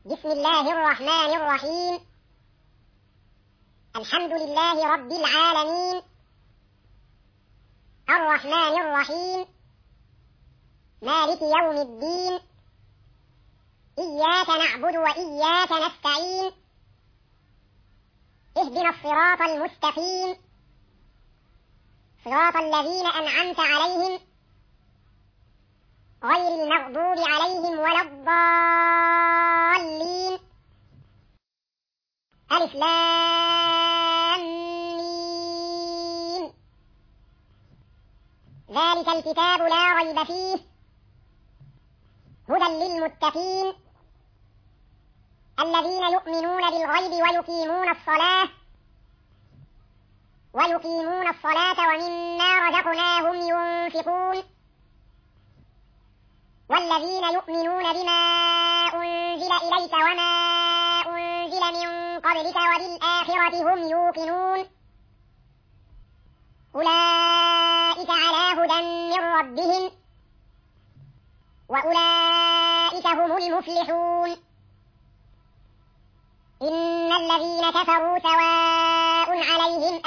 بسم الله الرحمن الرحيم. الحمد لله رب العالمين، الرحمن الرحيم، مالك يوم الدين، إياك نعبد وإياك نستعين، اهدنا الصراط المستقيم، صراط الذين أنعمت عليهم غير المغضوب عليهم ولا الضالين. ألف لام ميم. ذلك الكتاب لا ريب فيه هدى للمتقين الذين يؤمنون بالغيب ويقيمون الصلاة ومما رزقناهم ينفقون والذين يؤمنون بما أنزل إليك وما أنزل من قبلك وبالآخرة هم يوقنون أولئك على هدى من ربهم وأولئك هم المفلحون. إن الذين كفروا سواء عليهم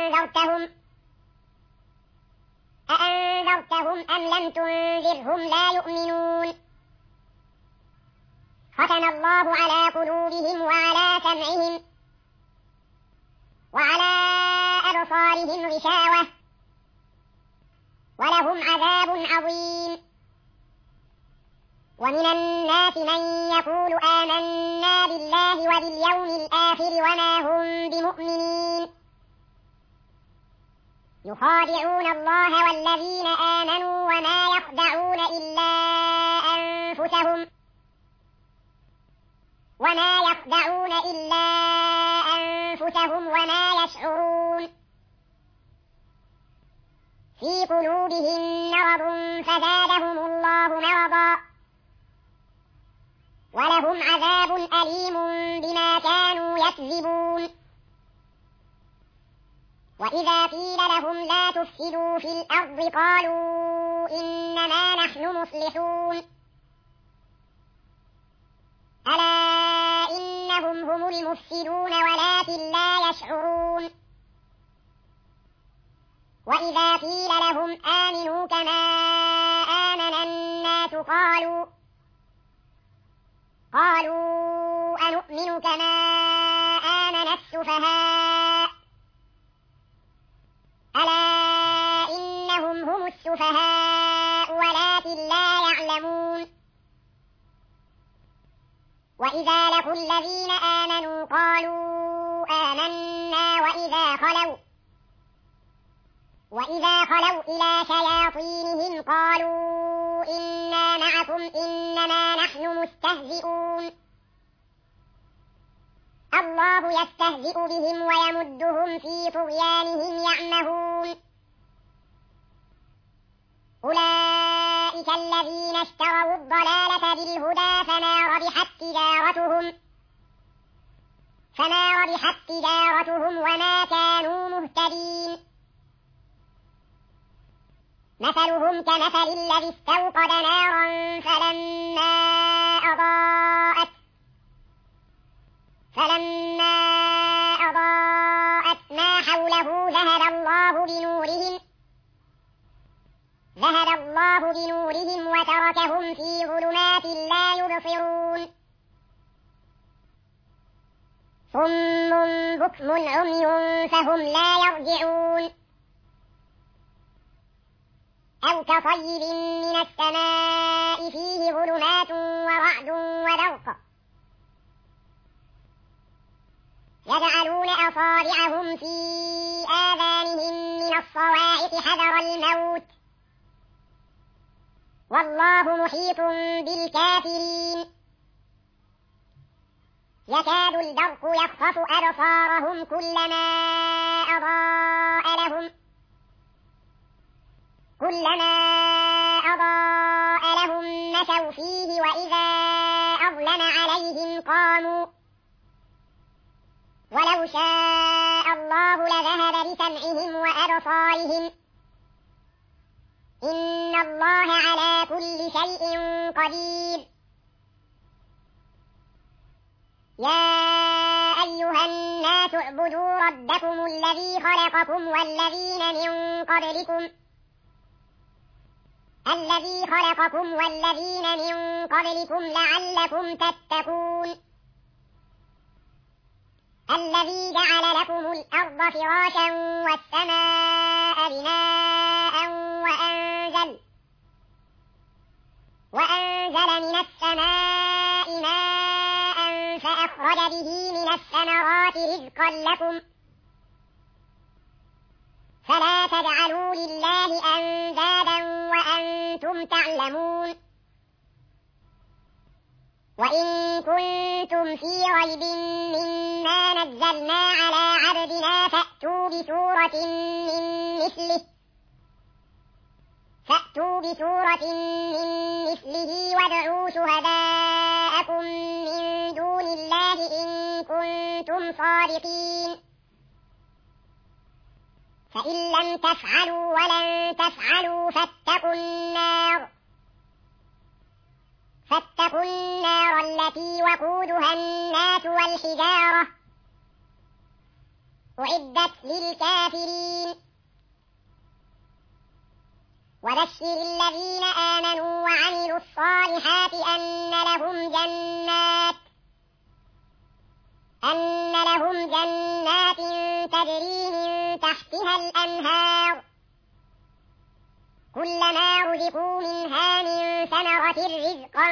أأنذرتهم أم لم تنذرهم لا يؤمنون. ختم الله على قلوبهم وعلى سمعهم وعلى أبصارهم غشاوة ولهم عذاب عظيم. ومن الناس من يقول آمنا بالله وباليوم الآخر وما هم بمؤمنين يخادعون الله والذين آمنوا وما يخدعون إلا أنفسهم وما يشعرون. في قلوبهم مرض فزادهم الله مرضا ولهم عذاب أليم بما كانوا يكذبون. وإذا قيل لهم لا تفسدوا في الأرض قالوا إنما نحن مصلحون ألا إنهم هم المفسدون ولكن لا يشعرون. وإذا قيل لهم آمنوا كما آمن الناس قالوا أنؤمن كما آمن السفهاء ألا إنهم هم السفهاء ولكن لا يعلمون. وإذا لقوا الذين آمنوا قالوا آمنا وإذا خلوا إلى شياطينهم قالوا إنا معكم إنما نحن مستهزئون الله يستهزئ بهم ويمدهم في طغيانهم يعمهون. أولئك الذين اشتروا الضلالة بالهدى فما ربحت تجارتهم وما كانوا مهتدين. مثلهم كمثل الذي استوقد نارا فلما أضاءت ما حوله ذهب الله بنورهم وتركهم في ظلمات لا يبصرون. صم بكم عمي فهم لا يرجعون. أو كطيب من السماء فيه ظلمات ورعد وبرق يجعلون أصابعهم في آذانهم من الصواعق حذر الموت والله محيط بالكافرين. يكاد البرق يخطف أبصارهم كلما أضاء لهم مشوا فيه وإذا أظلم عليهم قاموا ولو شاء الله لذهب بسمعهم وأبصارهم إن الله على كل شيء قدير. يا أيها الناس اعبدوا ربكم الذي خلقكم والذين من قبلكم لعلكم تتقون الذي جعل لكم الأرض فراشا والسماء بناء وأنزل من السماء ماء فأخرج به من الثمرات رزقا لكم فلا تجعلوا لله أندادا وأنتم تعلمون وإن كنتم في ريب مما نزلنا على عبدنا فأتوا بسورة من مثله وادعوا شهداءكم من دون الله إن كنتم صادقين فإن لم تفعلوا ولن تفعلوا فاتقوا النار التي وقودها الناس والحجارة أعدت للكافرين وبشر الذين آمنوا وعملوا الصالحات أن لهم جنات تجري من تحتها الأنهار كلما رزقوا منها من ثمرة رزقا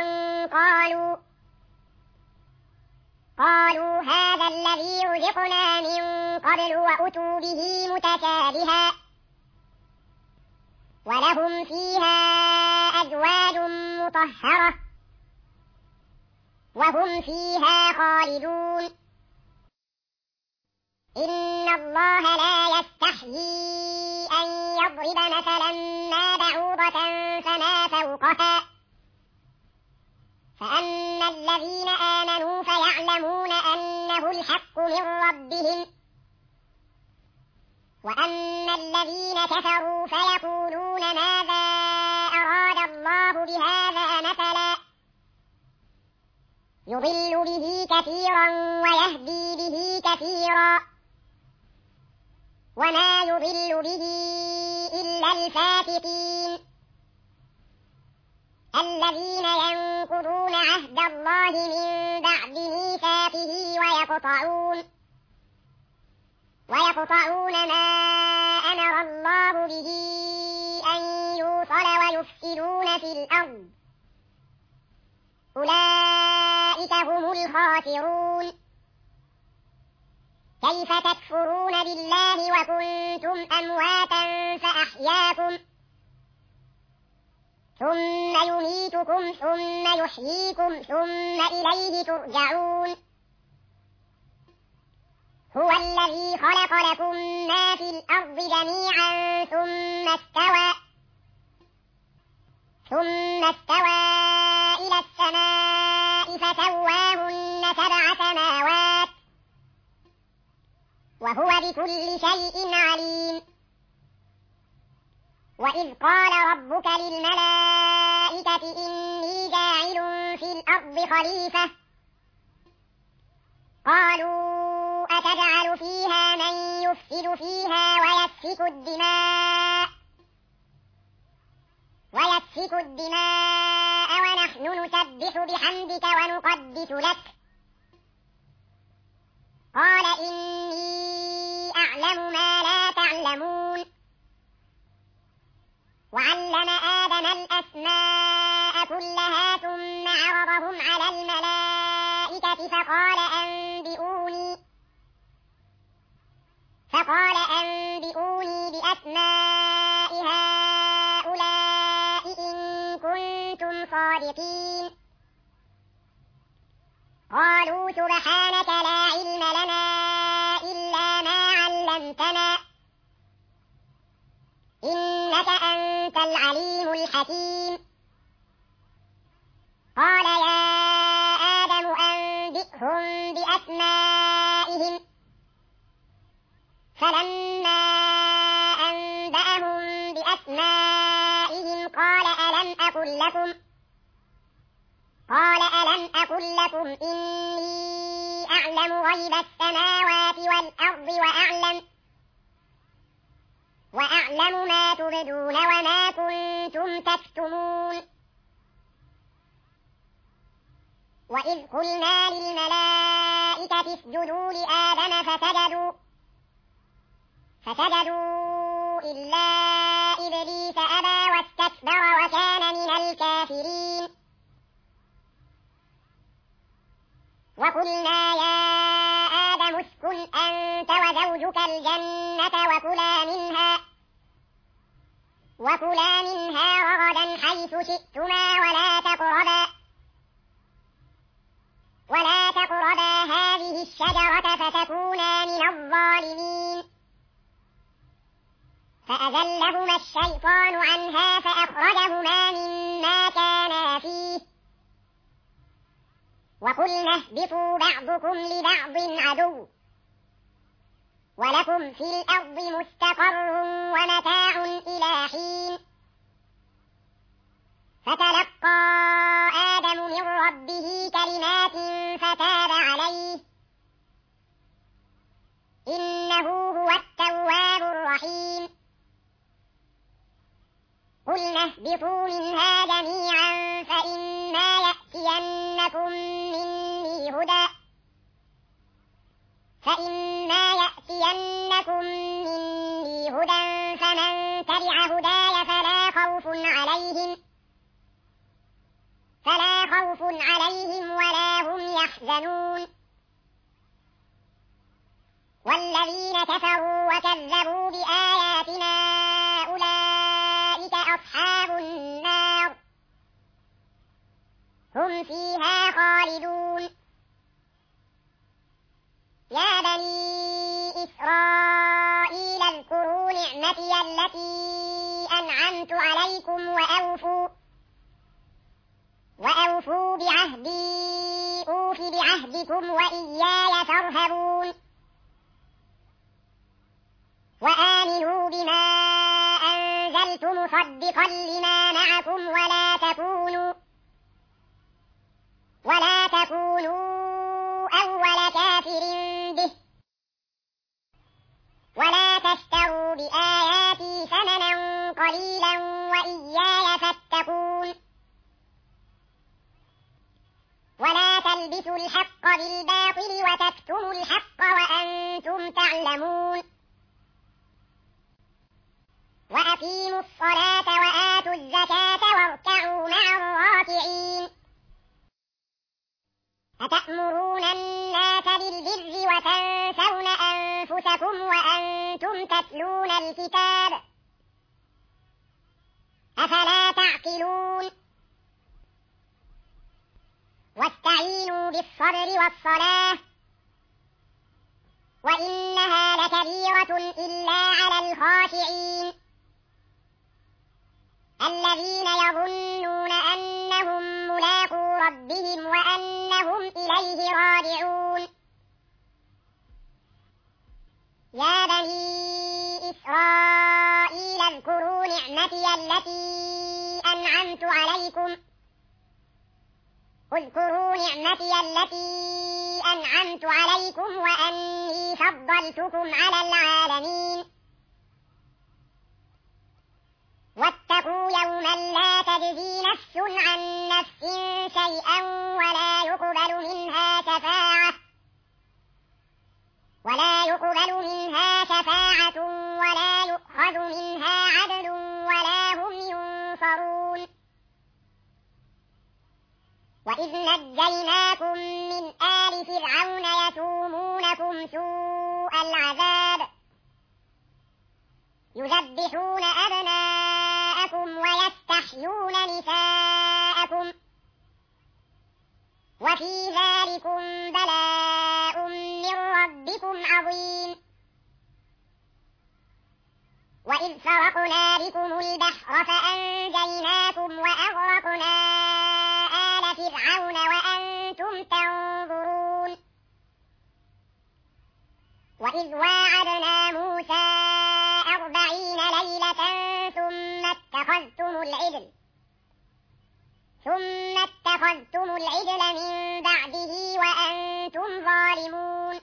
قالوا هذا الذي رزقنا من قبل وأتوا به متشابها ولهم فيها أزواج مطهرة وهم فيها خالدون إن الله لا يستحيي أن يضرب مثلا ما بعوضة فما فوقها فأما الذين آمنوا فيعلمون أنه الحق من ربهم وأما الذين كفروا فيقولون ماذا أراد الله بهذا مثلا يضل به كثيرا ويهدي به كثيرا وما يضل به إلا الفاسقين الذين ينقضون عهد الله من بعد ميثاقه ويقطعون ما أمر الله به أن يوصل ويفسدون في الأرض أولئك هم الخاسرون كيف تكفرون بالله وكنتم أمواتا فأحياكم ثم يميتكم ثم يحييكم ثم إليه ترجعون هو الذي خلق لكم ما في الأرض جميعا ثم استوى إلى السماء فسواهن 7 سماوات وهو بكل شيء عليم وإذ قال ربك للملائكة إني جاعل في الأرض خليفة قالوا أتجعل فيها من يفسد فيها ويسفك الدماء ونحن نسبح بحمدك ونقدس لك قال إني أعلم ما لا تعلمون وعلم آدم الأسماء كلها ثم عرضهم على الملائكة فقال أنبئوني بأسماء هؤلاء إن كنتم صادقين قالوا سبحانك لا علم لنا إلا ما علمتنا إنك أنت العليم الحكيم قال يا آدم أنبئهم بأسمائهم فلما أنبأهم بأسمائهم قال ألم أقل لكم إني يعلم غيب السماوات والأرض وأعلم ما تبدون وما كنتم تكتمون. وإذ قلنا للملائكة اسجدوا لآدم فسجدوا إلا إبليس أبى واستكبر وكان من الكافرين. وقلنا يا آدم اسكن أنت وزوجك الجنة وكلا منها رغدا حيث شئتما ولا تقربا هذه الشجرة فتكونا من الظالمين. فأزلهما الشيطان عنها فأخرجهما مما كانا فيه وقلنا اهبطوا بعضكم لبعض عدو ولكم في الأرض مستقر ومتاع إلى حين. فتلقى آدم من ربه كلمات فتاب عليه إنه هو التواب الرحيم. قلنا اهبطوا منها جميعا فإما يأتينكم مني هدى فمن تبع هداي فلا خوف عليهم ولا هم يحزنون. والذين كفروا وكذبوا بآياتنا أولئك أصحاب النار هم فيها خالدون. يا بني إسرائيل اذكروا نعمتي التي أنعمت عليكم وأوفوا بعهدي أوف بعهدكم وإياي فارهبون. وآمنوا بما أنزلت مصدقا لما معكم ولا تكونوا أول كافر به ولا تشتروا بآياتي ثمنا قليلا وإياي فاتقون. ولا تلبسوا الحق بالباطل وتكتموا الحق وأنتم تعلمون. وأقيموا الصلاة وآتوا الزكاة واركعوا مع الراكعين. أتأمرون الناس بالبر وتنسون أنفسكم وأنتم تتلون الكتاب أفلا تعقلون. واستعينوا بالصبر والصلاة وإنها لكبيرة إلا على الخاشعين الذين يظنون أنهم ملاقو ربهم وأنهم إليه راجعون. يا بني إسرائيل اذكروا نعمتي التي أنعمت عليكم وأني فضلتكم على العالمين. واتقوا يوما لا تجزي نفس عن نفس شيئا ولا يقبل منها شفاعة ولا يؤخذ منها عدل ولا هم ينصرون. وإذ نجيناكم من آل فرعون يسومونكم سوء العذاب يذبحون أبناءكم ويستحيون نساءكم وفي ذلكم بلاء من ربكم عظيم. وإذ فرقنا بكم البحر فأنجيناكم وأغرقنا آل فرعون وأنتم تنظرون. وإذ واعدنا موسى 40 ليلة ثم اتخذتم العجل من بعده وأنتم ظالمون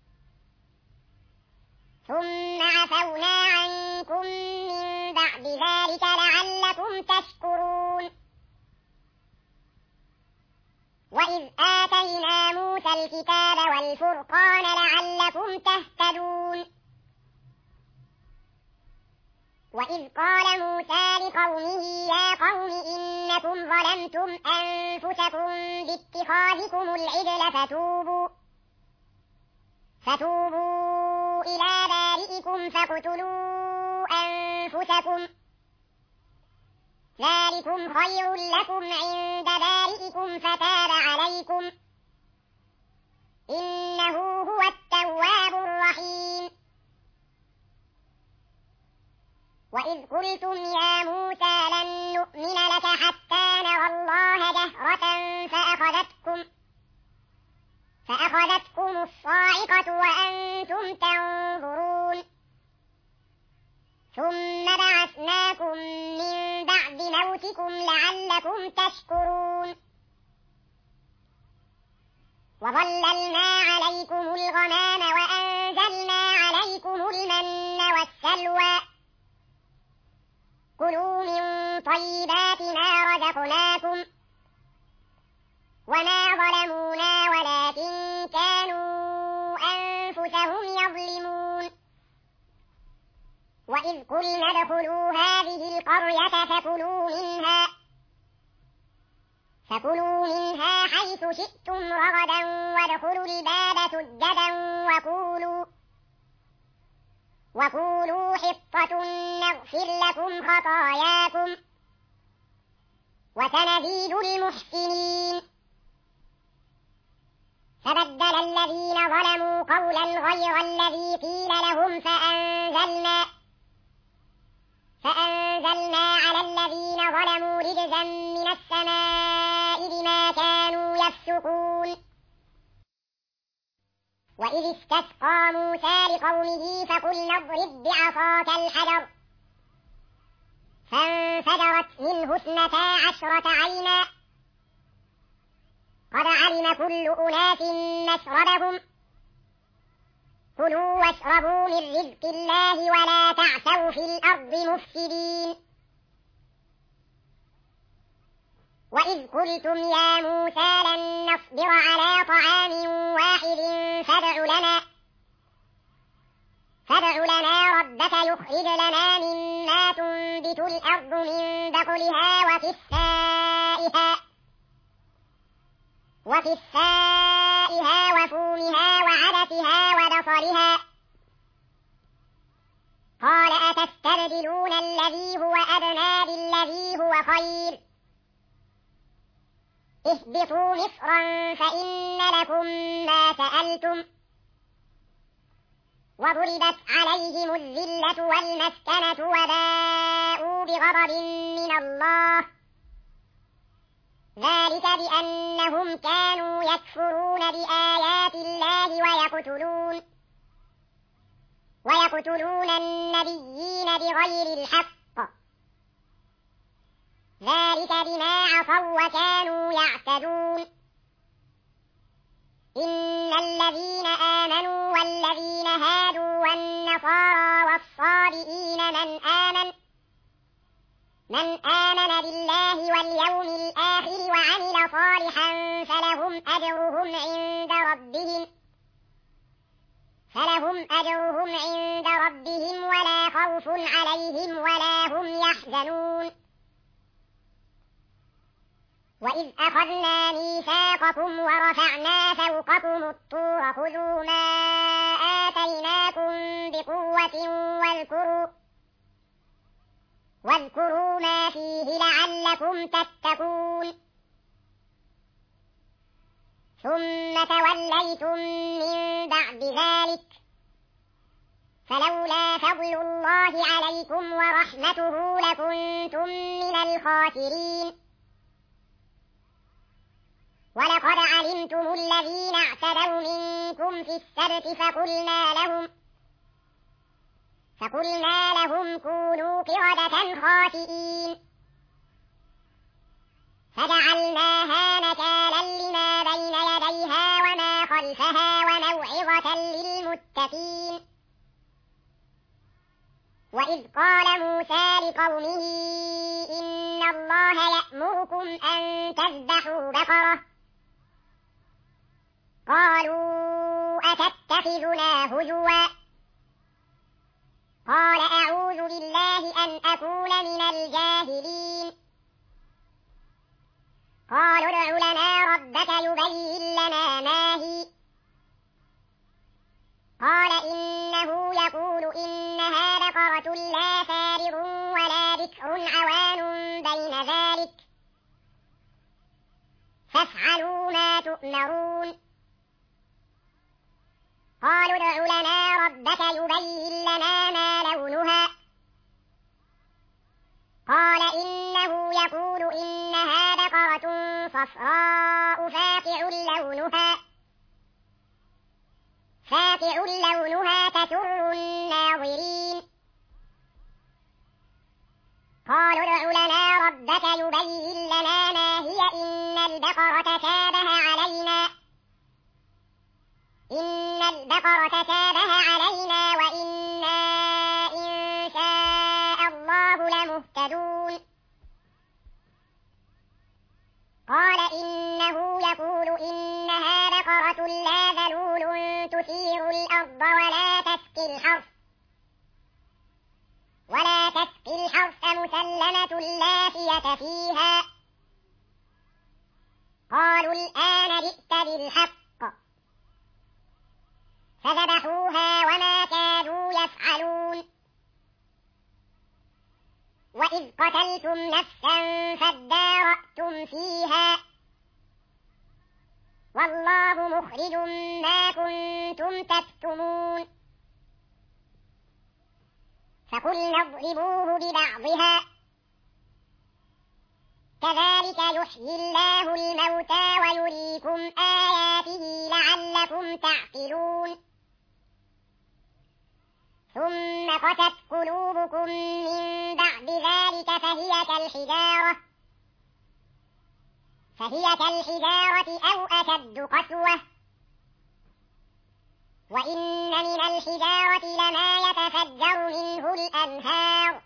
ثم عفونا عنكم من بعد ذلك لعلكم تشكرون وإذ آتينا موسى الكتاب والفرقان لعلكم تهتدون وإذ قال موسى لقومه يا قوم إنكم ظلمتم أنفسكم باتخاذكم العجل فتوبوا إلى بارئكم فاقتلوا أنفسكم ذلكم خير لكم عند بارئكم فتاب عليكم إنه هو التواب الرحيم وإذ قلتم يا موسى لن نؤمن لك حتى نرى الله جهرة فأخذتكم الصاعقة وأنتم تنظرون ثم بعثناكم من بعد موتكم لعلكم تشكرون وظللنا عليكم الغمام وأنزلنا عليكم المن والسلوى كلوا من طيبات ما رزقناكم وما ظلمونا ولكن كانوا أنفسهم يظلمون وإذ قلنا ادخلوا هذه القرية فكلوا منها حيث شئتم رغدا وادخلوا الباب سجدا وقولوا حطة نغفر لكم خطاياكم وسنزيد المحسنين فبدل الذين ظلموا قولا غير الذي قيل لهم فأنزلنا على الذين ظلموا رجزا من السماء بما كانوا يفسقون وإذ استسقى موسى لقومه فقلنا اضرب بعصاك الحجر فانفجرت منه 12 عينا قد علم كل أناس مشربهم كلوا واشربوا من رزق الله ولا تعثوا في الأرض مفسدين وإذ قلتم يا موسى لن نصبر على طعام واحد فادع لنا ربك يخرج لنا مما تنبت الأرض من بقلها وقثائها وفومها وعدسها وبصلها قال أتستبدلون الذي هو أدنى بالذي هو خير اهبطوا مصرا فإن لكم ما سألتم وضربت عليهم الذلة والمسكنة وباءوا بغضب من الله ذلك بأنهم كانوا يكفرون بآيات الله ويقتلون النبيين بغير الحق ذلك بما عصوا وكانوا يعتدون إن الذين آمنوا والذين هادوا والنصارى والصابئين من آمن بالله واليوم الآخر وعمل صالحا فلهم أجرهم عند ربهم ولا خوف عليهم ولا هم يحزنون وإذ أخذنا ميثاقكم ورفعنا فوقكم الطور خذوا ما آتيناكم بقوة واذكروا ما فيه لعلكم تتقون ثم توليتم من بعد ذلك فلولا فضل الله عليكم ورحمته لكنتم من الخاسرين ولقد علمتم الذين اعتدوا منكم في السبت فقلنا لهم كونوا قردة خاسئين فجعلناها نكالا لما بين يديها وما خلفها وموعظة للمتقين. وإذ قال موسى لقومه إن الله يأمركم أن تذبحوا بقرة قالوا أتتخذنا هزوا قال أعوذ بالله أن أكون من الجاهلين. قالوا ادع لنا ربك يبين لنا ما هي قال إنه يقول إنها بقرة لا فارغ ولا بكر عوان بين ذلك فافعلوا ما تؤمرون. قالوا ادع لنا ربك يبين لنا ما لونها قال إنه يقول إنها بقرة صفراء فاقع لونها تسر الناظرين. قالوا ادع لنا ربك يبين لنا ما هي إن البقرة تشابه علينا وإنا إن شاء الله لمهتدون. قال إنه يقول إنها بقرة لا ذلول تثير الأرض ولا تسقي الحرث مسلمة لا شية فيها. قالوا الآن جئت بالحق فذبحوها وما كادوا يفعلون. وإذ قتلتم نفسا فادارأتم فيها والله مخرج ما كنتم تكتمون. فقلنا اضربوه ببعضها كذلك يحيي الله الموتى ويريكم آياته لعلكم تعقلون. ثم قست قلوبكم من بعد ذلك فهي كالحجارة أو أشد قسوة. وإن من الحجارة لما يتفجر منه الأنهار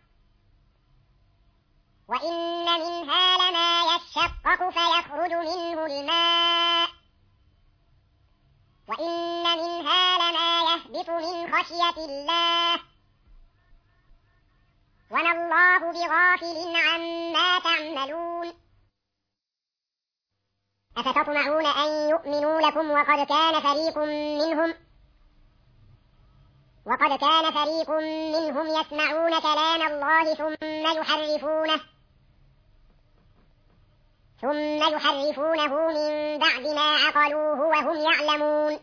وإن منها لما يشقق فيخرج منه الماء وإن منها لما يهبط من خشية الله وما الله بغافل عما تعملون. أفتطمعون أن يؤمنوا لكم وقد كان فريق منهم يسمعون كلام الله ثم يحرفونه من بعد ما عقلوه وهم يعلمون.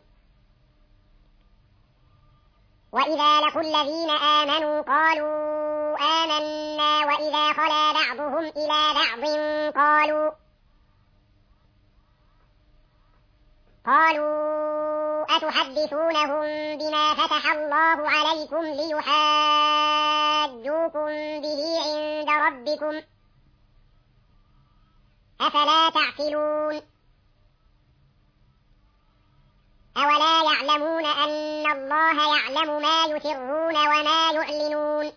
وإذا لقوا الذين آمنوا قالوا آمنا وإذا خلا بعضهم إلى بعض قالوا أتحدثونهم بما فتح الله عليكم ليحاجوكم به عند ربكم أفلا تعقلون. أولا يعلمون أن الله يعلم ما يسرون وما يعلنون.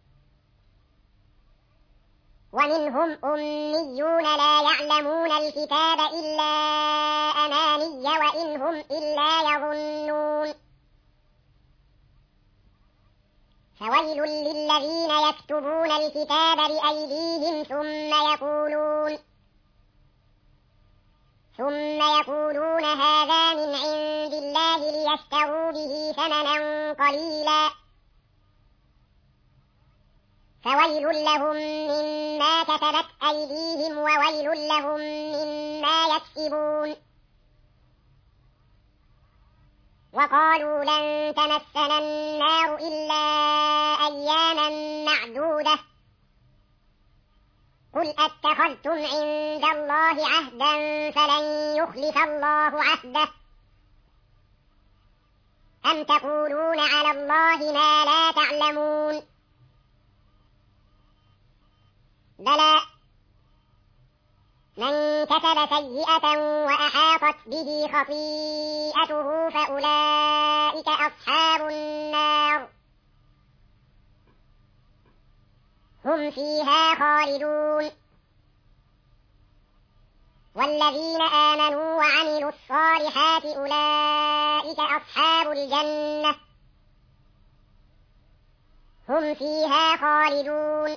ومنهم أميون لا يعلمون الكتاب إلا أماني وإن هم إلا يظنون. فويل للذين يكتبون الكتاب بأيديهم ثم يقولون هذا من عند الله ليشتروا به ثمنا قليلا فويل لهم مما كتبت أيديهم وويل لهم مما يكسبون. وقالوا لن تمسنا النار إلا أياما معدودة قل أتخذتم عند الله عهدا فلن يخلف الله عهده أم تقولون على الله ما لا تعلمون. بلى من كسب سيئة وأحاطت به خطيئته فأولئك أصحاب النار هم فيها خالدون. والذين آمنوا وعملوا الصالحات أولئك أصحاب الجنة هم فيها خالدون.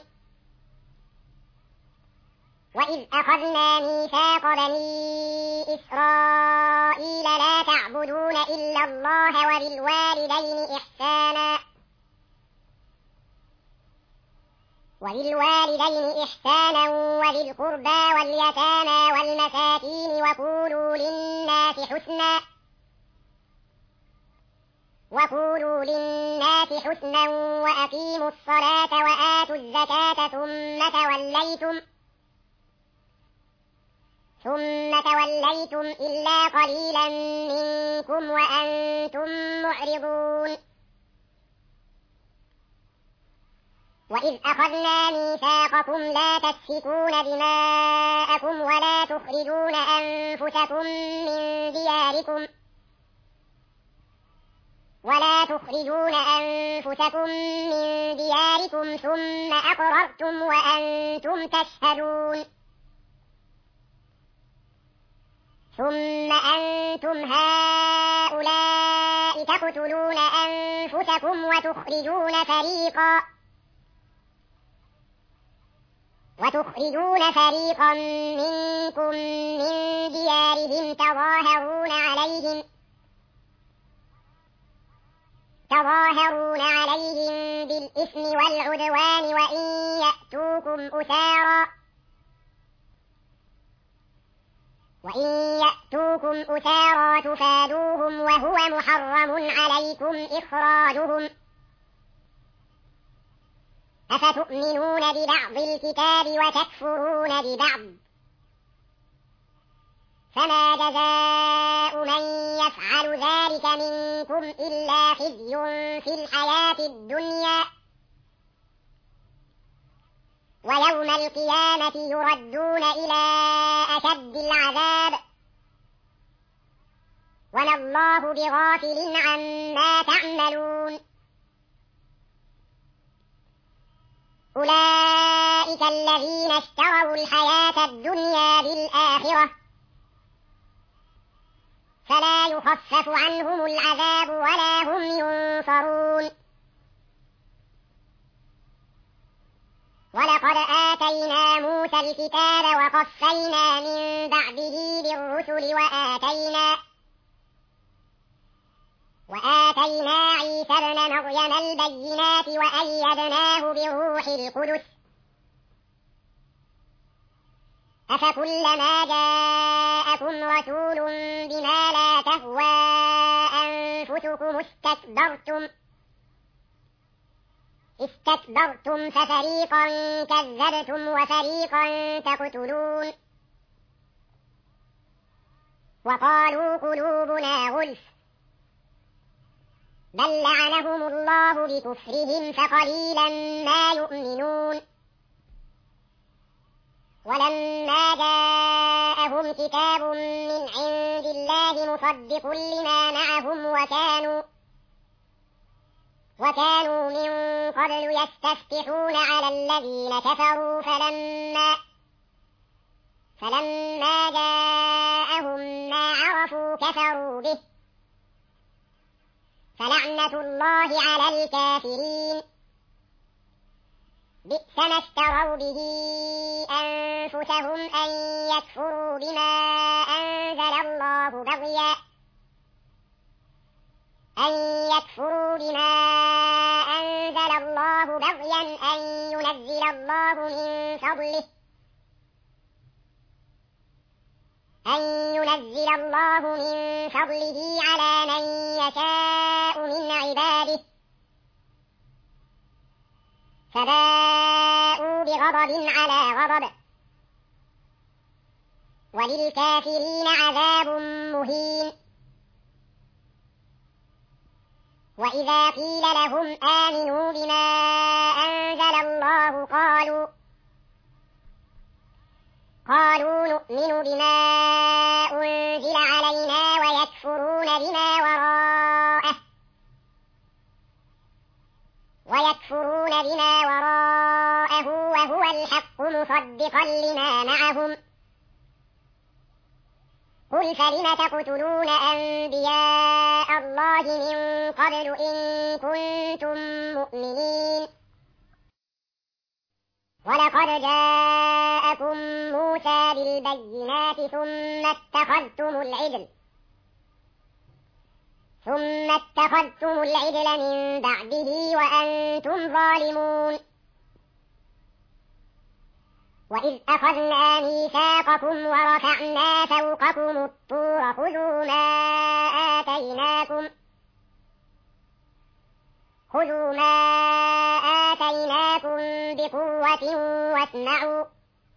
وإذ أخذنا ميثاق بني إسرائيل لا تعبدون إلا الله وبالوالدين إحسانا وذي القربى واليتامى والمساكين وقولوا للناس حسنا وأقيموا الصلاة وآتوا الزكاة ثم توليتم إلا قليلا منكم وأنتم معرضون. وإذ أخذنا ميثاقكم لا تسفكون دماءكم ولا تخرجون أنفسكم من دياركم ثم أقررتم وأنتم تشهدون. ثم أنتم هؤلاء تقتلون أنفسكم وتخرجون فريقا منكم من ديارهم تظاهرون عليهم بالإثم والعدوان وإن يأتوكم أسارى تفادوهم وهو محرم عليكم إخراجهم أفتؤمنون ببعض الكتاب وتكفرون ببعض فما جزاء من يفعل ذلك منكم إلا خزي في الحياة الدنيا ويوم القيامة يردون إلى أشد العذاب وما الله بغافل عما تعملون. أولئك الذين اشتروا الحياة الدنيا بالآخرة فلا يخفف عنهم العذاب ولا هم ينصرون. ولقد آتينا موسى الكتاب وقفينا من بعده بالرسل وآتينا عيسى ابن مريم البينات وأيدناه بروح القدس أفكلما جاءكم رسول بما لا تهوى أنفسكم استكبرتم ففريقا كذبتم وفريقا تقتلون. وقالوا قلوبنا غلف بل لعنهم الله بكفرهم فقليلا ما يؤمنون. ولما جاءهم كتاب من عند الله مصدق لما معهم وكانوا من قبل يستفتحون على الذين كفروا فلما جاءهم ما عرفوا كفروا به فلعنة الله على الكافرين. بئس ما اشتروا به أنفسهم أن يكفروا بما أنزل الله بغيا أن ينزل الله من فضله على من يشاء من عباده فباءوا بغضب على غضب وللكافرين عذاب مهين. وإذا قيل لهم آمنوا بما أنزل الله قالوا نؤمن بما أنزل علينا ويكفرون بما وراءه وهو الحق مصدقا لما معهم قل فلم تقتلون أنبياء الله من قبل إن كنتم مؤمنين ولقد جاءكم موسى بالبينات ثم اتخذتم العجل من بعده وأنتم ظالمون وإذ أخذنا ميثاقكم ورفعنا فوقكم الطور خذوا ما آتيناكم بقوة واسمعوا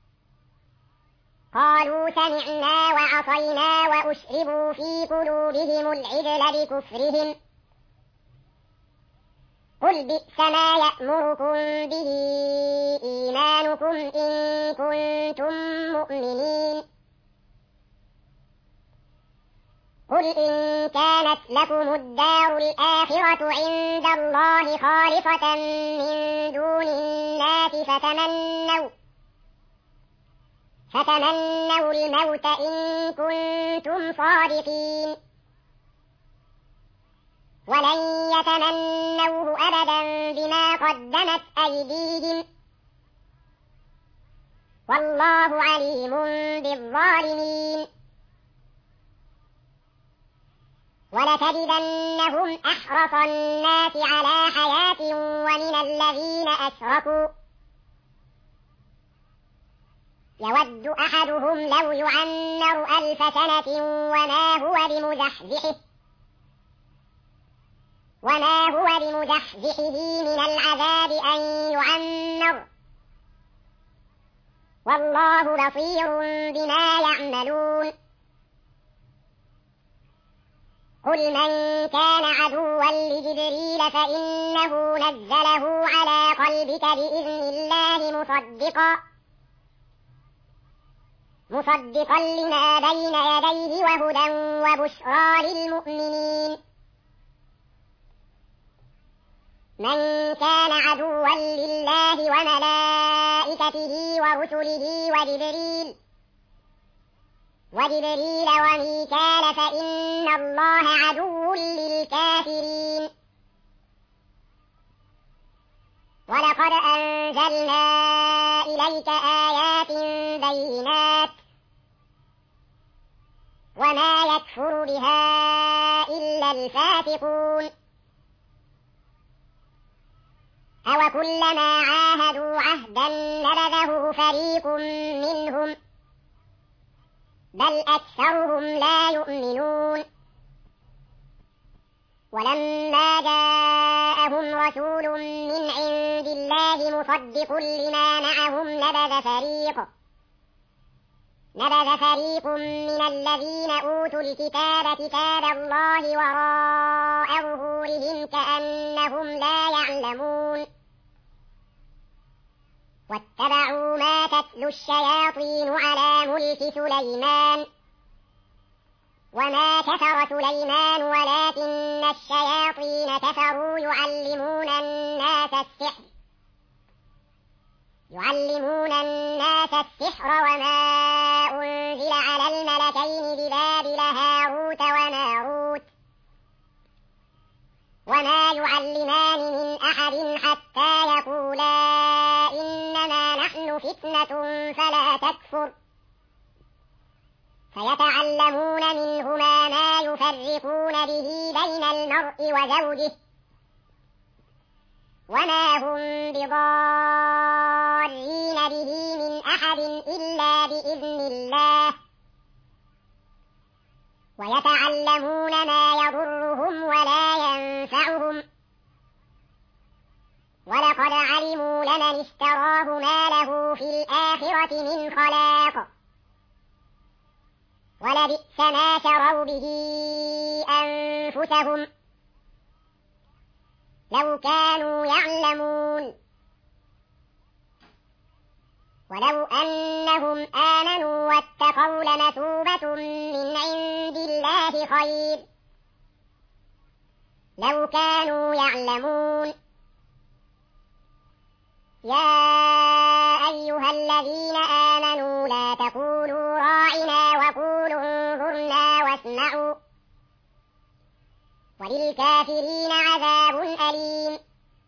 قالوا سمعنا وعصينا وأشربوا في قلوبهم العجل بكفرهم قل بئس ما يأمركم به إيمانكم إن كنتم مؤمنين قل إن كانت لكم الدار الآخرة عند الله خالصة من دون الناس فتمنوا الموت إن كنتم صادقين ولن يتمنوه أبدا بما قدمت أيديهم والله عليم بالظالمين ولتجدنهم أحرص الناس على حياة ومن الذين أشركوا يود أحدهم لو يعمر 1000 سنة وما هو بمزحزحه من العذاب أن يعمر والله بصير بما يعملون قل من كان عدوا لجبريل فإنه نزله على قلبك بإذن الله مصدقا لما بين يديه وهدى وبشرى للمؤمنين من كان عدوا لله وملائكته ورسله وجبريل وميكال فإن الله عدو للكافرين ولقد أنزلنا إليك آيات بينات وما يكفر بها إلا الفاسقون أوكلما عاهدوا عهدا نبذه فريق منهم بل أكثرهم لا يؤمنون ولما جاءهم رسول من عند الله مصدق لما معهم نبذ فريق من الذين أوتوا الكتاب كتاب الله وراء ظهورهم كأنهم لا يعلمون واتبعوا ما تتلو الشياطين على ملك سليمان وما كفر سليمان ولكن الشياطين كفروا يعلمون الناس السحر وما أنزل على الملكين ببابل هاروت وماروت وما يعلمان من أحد حتى يقولا إنما نحن فتنة فلا تكفر فيتعلمون منهما ما يفرقون به بين المرء وزوجه وما هم بضارين به من أحد إلا بإذن الله ويتعلمون ما يضرهم ولا ينفعهم ولقد علموا لمن اشتراه ما له في الآخرة من خلاق ولبئس ما شروا به أنفسهم لو كانوا يعلمون ولو أنهم آمنوا واتقوا لمثوبة من عند الله خير لو كانوا يعلمون. يا أيها الذين آمنوا لا تقولوا راعنا وقولوا انظرنا واسمعوا وللكافرين عذاب أليم.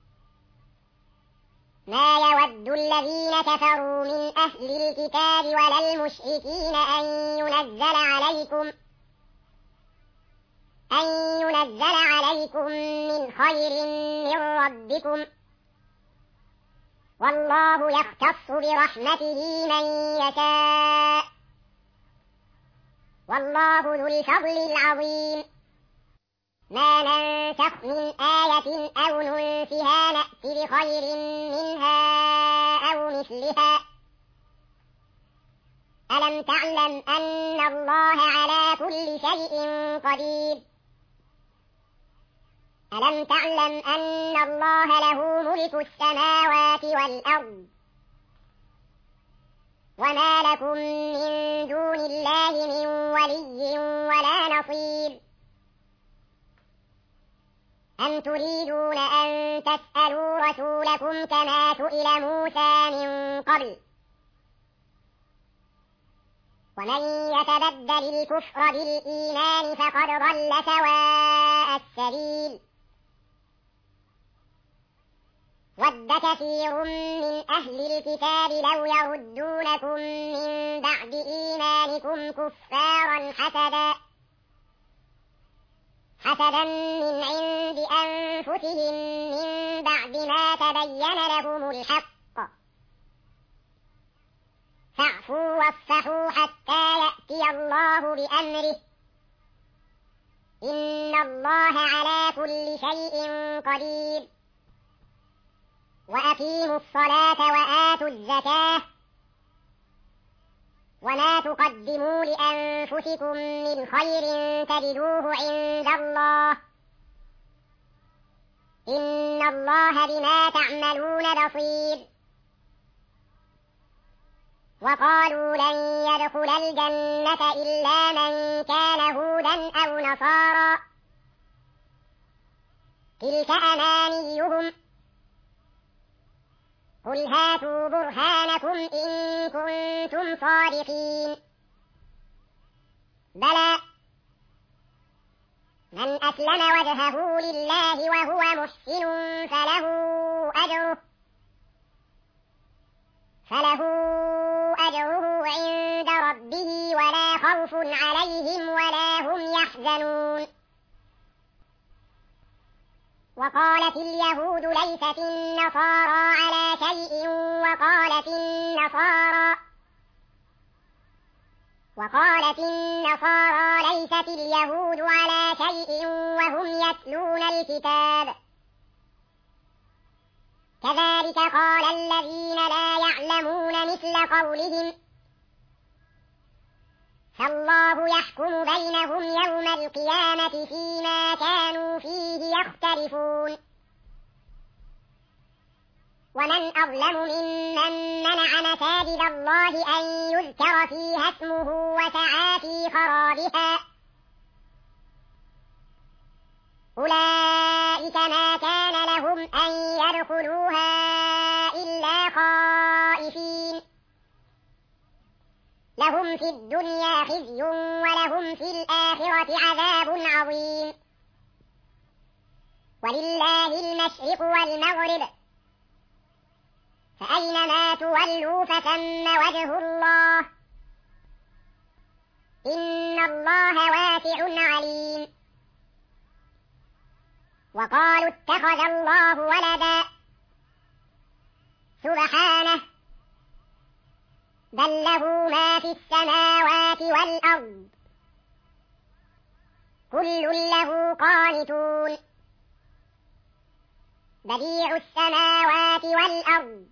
ما يود الذين كفروا من أهل الكتاب ولا المشركين أن ينزل عليكم من خير من ربكم والله يختص برحمته من يشاء والله ذو الفضل العظيم. ما ننسخ من آية أو ننسها نأت بخير منها أو مثلها. ألم تعلم أن الله على كل شيء قدير. ألم تعلم أن الله له ملك السماوات والأرض وما لكم من دون الله من ولي ولا نصير. أم تريدون أن تسألوا رسولكم كما سئل موسى من قبل ومن يتبدل الكفر بالإيمان فقد ضل سواء السبيل. ود كثير من أهل الكتاب لو يردونكم من بعد إيمانكم كفارا حسدا من عند أنفسهم من بعد ما تبين لهم الحق فاعفوا واصفحوا حتى يأتي الله بأمره إن الله على كل شيء قدير. وأقيموا الصلاة وآتوا الزكاة وما تقدموا لأنفسكم من خير تجدوه عند الله إن الله بما تعملون بصير. وقالوا لن يدخل الجنة إلا من كان هودا أو نصارى تلك أمانيهم قل هاتوا برهانكم إن كنتم صادقين. بلى من أسلم وجهه لله وهو محسن فله أجره عند ربه ولا خوف عليهم ولا هم يحزنون. وقالت اليهود ليست النصارى على شيء وقالت النصارى ليست اليهود على شيء وهم يتلون الكتاب كذلك قال الذين لا يعلمون مثل قولهم فالله يحكم بينهم يوم القيامة فيما كانوا فيه يختلفون. ومن أظلم ممن منع مساجد الله أن يذكر فيها اسمه وسعى في خرابها أولئك ما كان لهم أن يدخلوها إلا خائفين لهم في الدنيا خزي ولهم في الآخرة عذاب عظيم. ولله المشرق والمغرب فأينما تولوا فثم وجه الله إن الله واسع عليم. وقالوا اتخذ الله ولدا سبحانه بل له ما في السماوات والأرض كل له قانتون بديع السماوات والأرض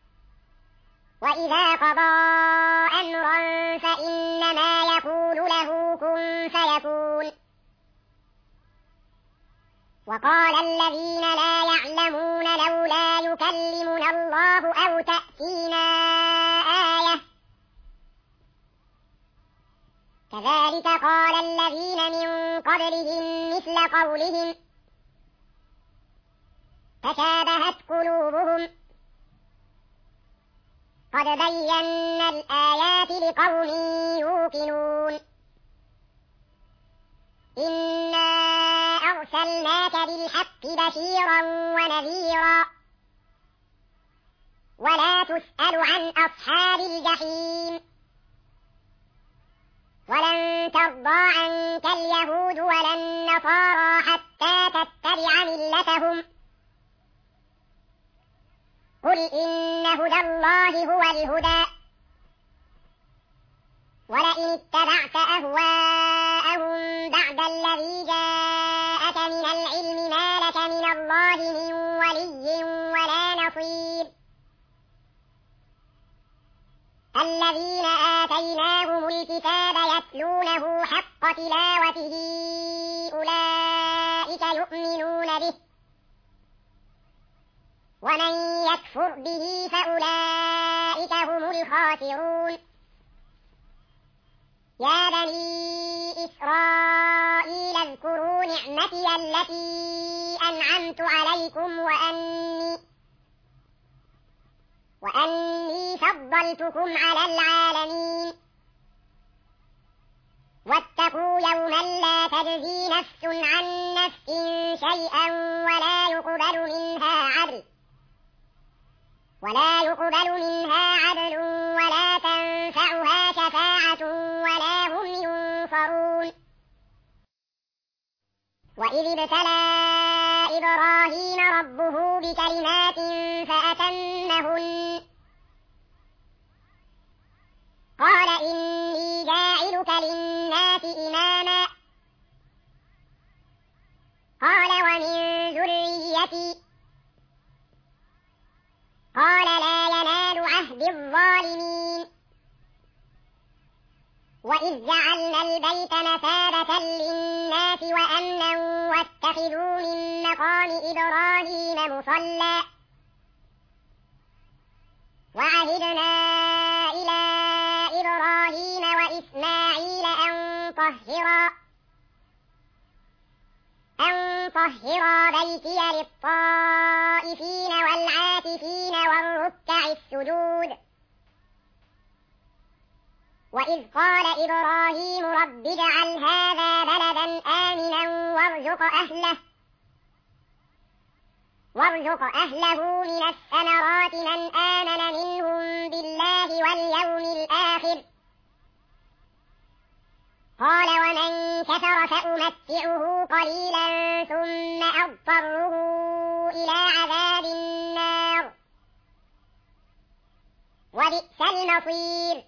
وإذا قضى أمرا فإنما يقول له كن فيكون. وقال الذين لا يعلمون لولا يكلمنا الله أو تأتينا كذلك قال الذين من قبلهم مثل قولهم تشابهت قلوبهم قد بينا الآيات لقوم يوقنون إنا أرسلناك بالحق بشيرا ونذيرا ولا تسأل عن أصحاب الجحيم ولن ترضى عنك اليهود ولا النصارى حتى تتبع ملتهم قل إن هدى الله هو الهدى ولئن اتبعت أهواءهم بعد الذي جاءك من العلم ما لك من الله من ولي ولا نصير الذين آتيناهم الكتاب يتلونه حق تلاوته أولئك يؤمنون به ومن يكفر به فأولئك هم الخاسرون يا بني إسرائيل اذكروا نعمتي التي أنعمت عليكم وأني فضلتكم على العالمين واتقوا يوما لا تجزي نفس عن نفس شيئا ولا يقبل منها عدل ولا تنفعها شفاعة ولا هم ينصرون وإذ ابتلى إبراهيم ربه بكلمات فأتمهن قال إني جاعلك للناس إماما قال ومن ذريتي قال لا ينال عهد الظالمين وإذ جعلنا البيت مثابة للناس وأمنا واتخذوا من مقام إبراهيم مصلى وعهدنا إلى إبراهيم وإسماعيل أن طهرا بيتي للطائفين والعاكفين والركع السجود وإذ قال إبراهيم رب اجعل هذا بلدا آمنا وارزق أهله من الثمرات من آمن منهم بالله واليوم الآخر قال ومن كفر فأمتعه قليلا ثم أضطره إلى عذاب النار وبئس المصير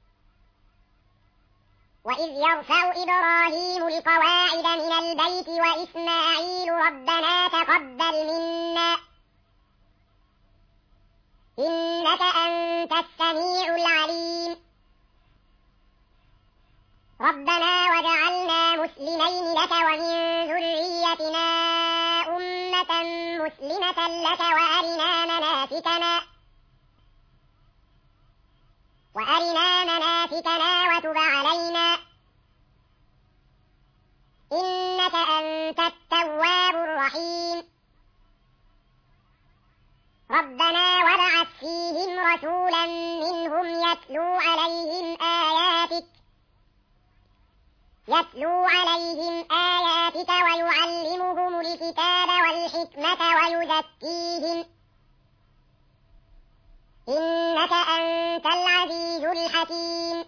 وإذ يرفع إبراهيم القواعد من البيت وإسماعيل ربنا تقبل منا إنك أنت السميع العليم ربنا وجعلنا مسلمين لك ومن ذريتنا أمة مسلمة لك وأرنا مناسكنا وتب علينا إنك أنت التواب الرحيم ربنا وابعث فيهم رسولا منهم يتلو عليهم آياتك ويعلمهم الكتاب والحكمة ويزكيهم إنك أنت العزيز الحكيم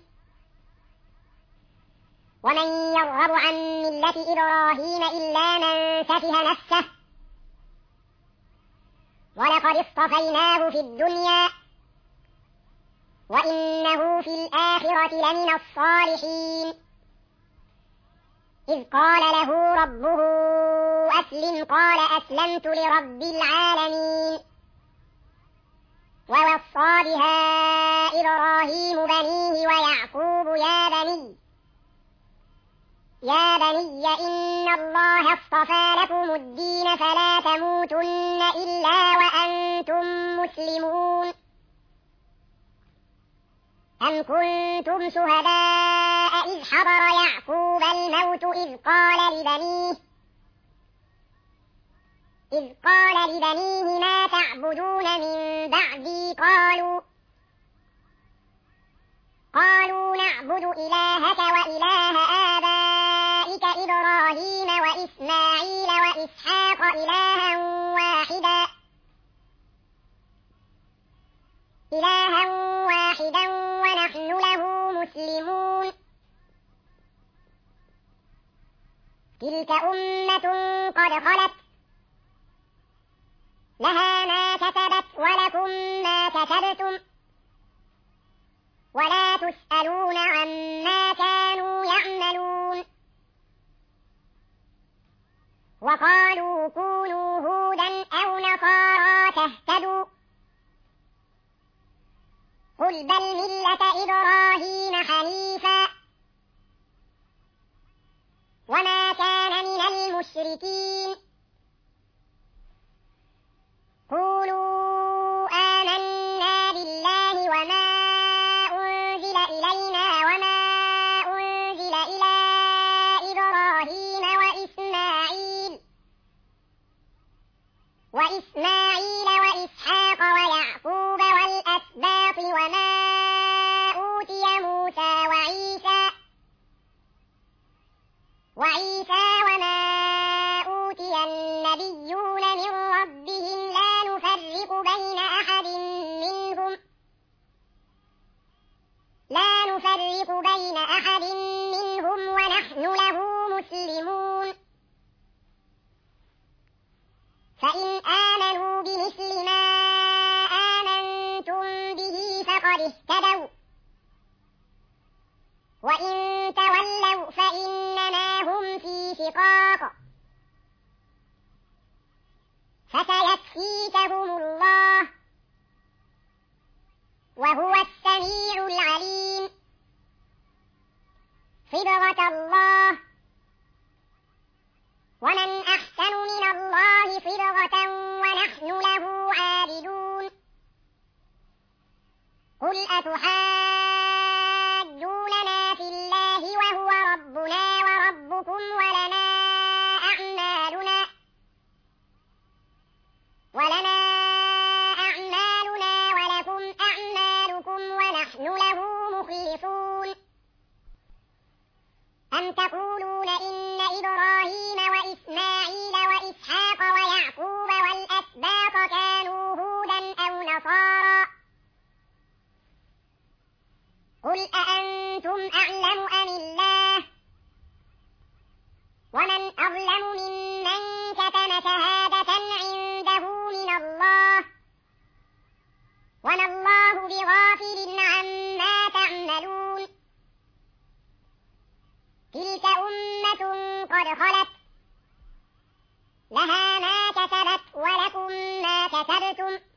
ومن يرغب عن ملة إبراهيم إلا من سفه نفسه ولقد اصطفيناه في الدنيا وإنه في الآخرة لمن الصالحين إذ قال له ربه أسلم قال أسلمت لرب العالمين ووصى بها إبراهيم بنيه ويعقوب يا بني إن الله اصطفى لكم الدين فلا تموتن إلا وأنتم مسلمون أم كنتم شهداء إذ حضر يعقوب الموت إذ قال لبنيه ما تعبدون من بعدي قالوا نعبد إلهك وإله آبائك إبراهيم وإسماعيل وإسحاق إلها واحدا ونحن له مسلمون تلك أمة قد خلت لها ما كسبت ولكم ما كسبتم ولا تسألون عما كانوا يعملون وقالوا كونوا هودا أو نصارى تهتدوا قل بل ملة إبراهيم حنيفا وما كان من المشركين قولوا آمنا بالله وما أنزل إلينا وما أنزل إلى إبراهيم وإسماعيل وإسحاق ويعقوب والأسباط وما أوتي موسى وعيسى وما أوتي النبيون من ربهم لا نفرق بين أحد منهم ونحن له مسلمون فإن آمنوا بمثل ما آمنتم به فقد اهتدوا وإن تولوا فإنما هم في شقاق فسيكفيكهم الله وهو السميع العليم صبغة الله ومن أحسن من الله صبغة ونحن له عابدون قل أتحاجوننا في الله وهو ربنا وربكم ولنا أعمالنا ولكم أعمالكم ونحن له مخلصون أم تقولون إن إبراهيم وإسماعيل وإسحاق ويعقوب والأسباط كانوا هودا أو نصارى قل أأنتم أعلم أم الله ومن أظلم ممن كتم شهادة عنده من الله وما الله بغافل عما تعملون تلك أمة قد خلت لها ما كسبت ولكم ما كسبتم